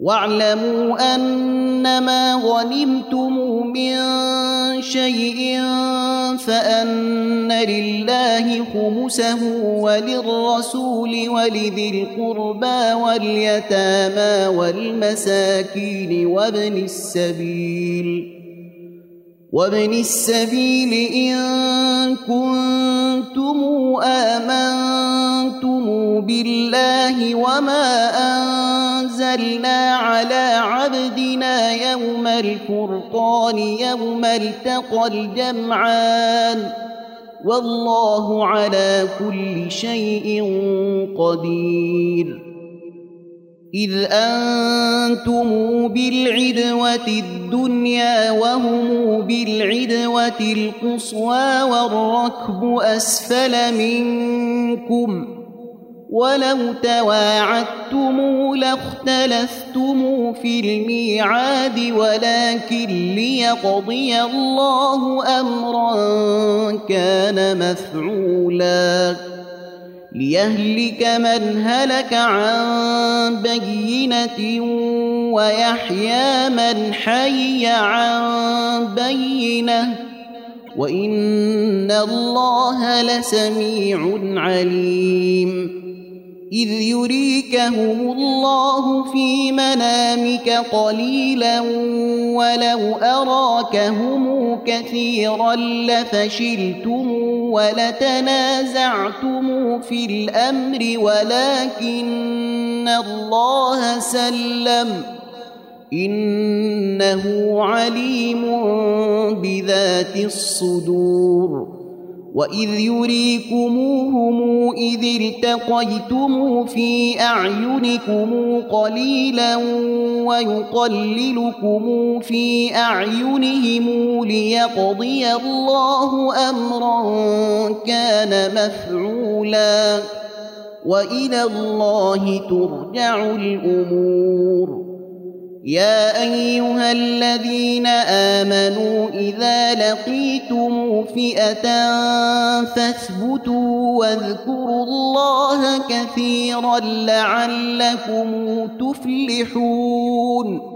واعلموا أنما غنمتم من شيء فأن لله خمسه وللرسول ولذي القربى واليتامى والمساكين وابن السبيل إن كنتم آمنتم بالله وما أنزلنا على عبدنا يوم الفرقان يوم التقى الجمعان والله على كل شيء قدير. إذ أنتم بالعدوة الدنيا وهم بالعدوة القصوى والركب أسفل منكم ولو تواعدتم لاختلفتم في الميعاد ولكن ليقضي الله أمرا كان مفعولا ليهلك من هلك عن بينة ويحيى من حي عن بينة وإن الله لسميع عليم. إذ يريكهم الله في منامك قليلا ولو أراكهم كثيرا لفشلتم ولتنازعتم في الأمر ولكن الله سلم إنه عليم بذات الصدور. وإذ يريكموهم إذ التقيتم في أعينكم قليلا ويقللكم في أعينهم ليقضي الله أمرا كان مفعولا وإلى الله ترجع الأمور. يا أيها الذين آمنوا إذا لقيتم فئة فاثبتوا واذكروا الله كثيرا لعلكم تفلحون.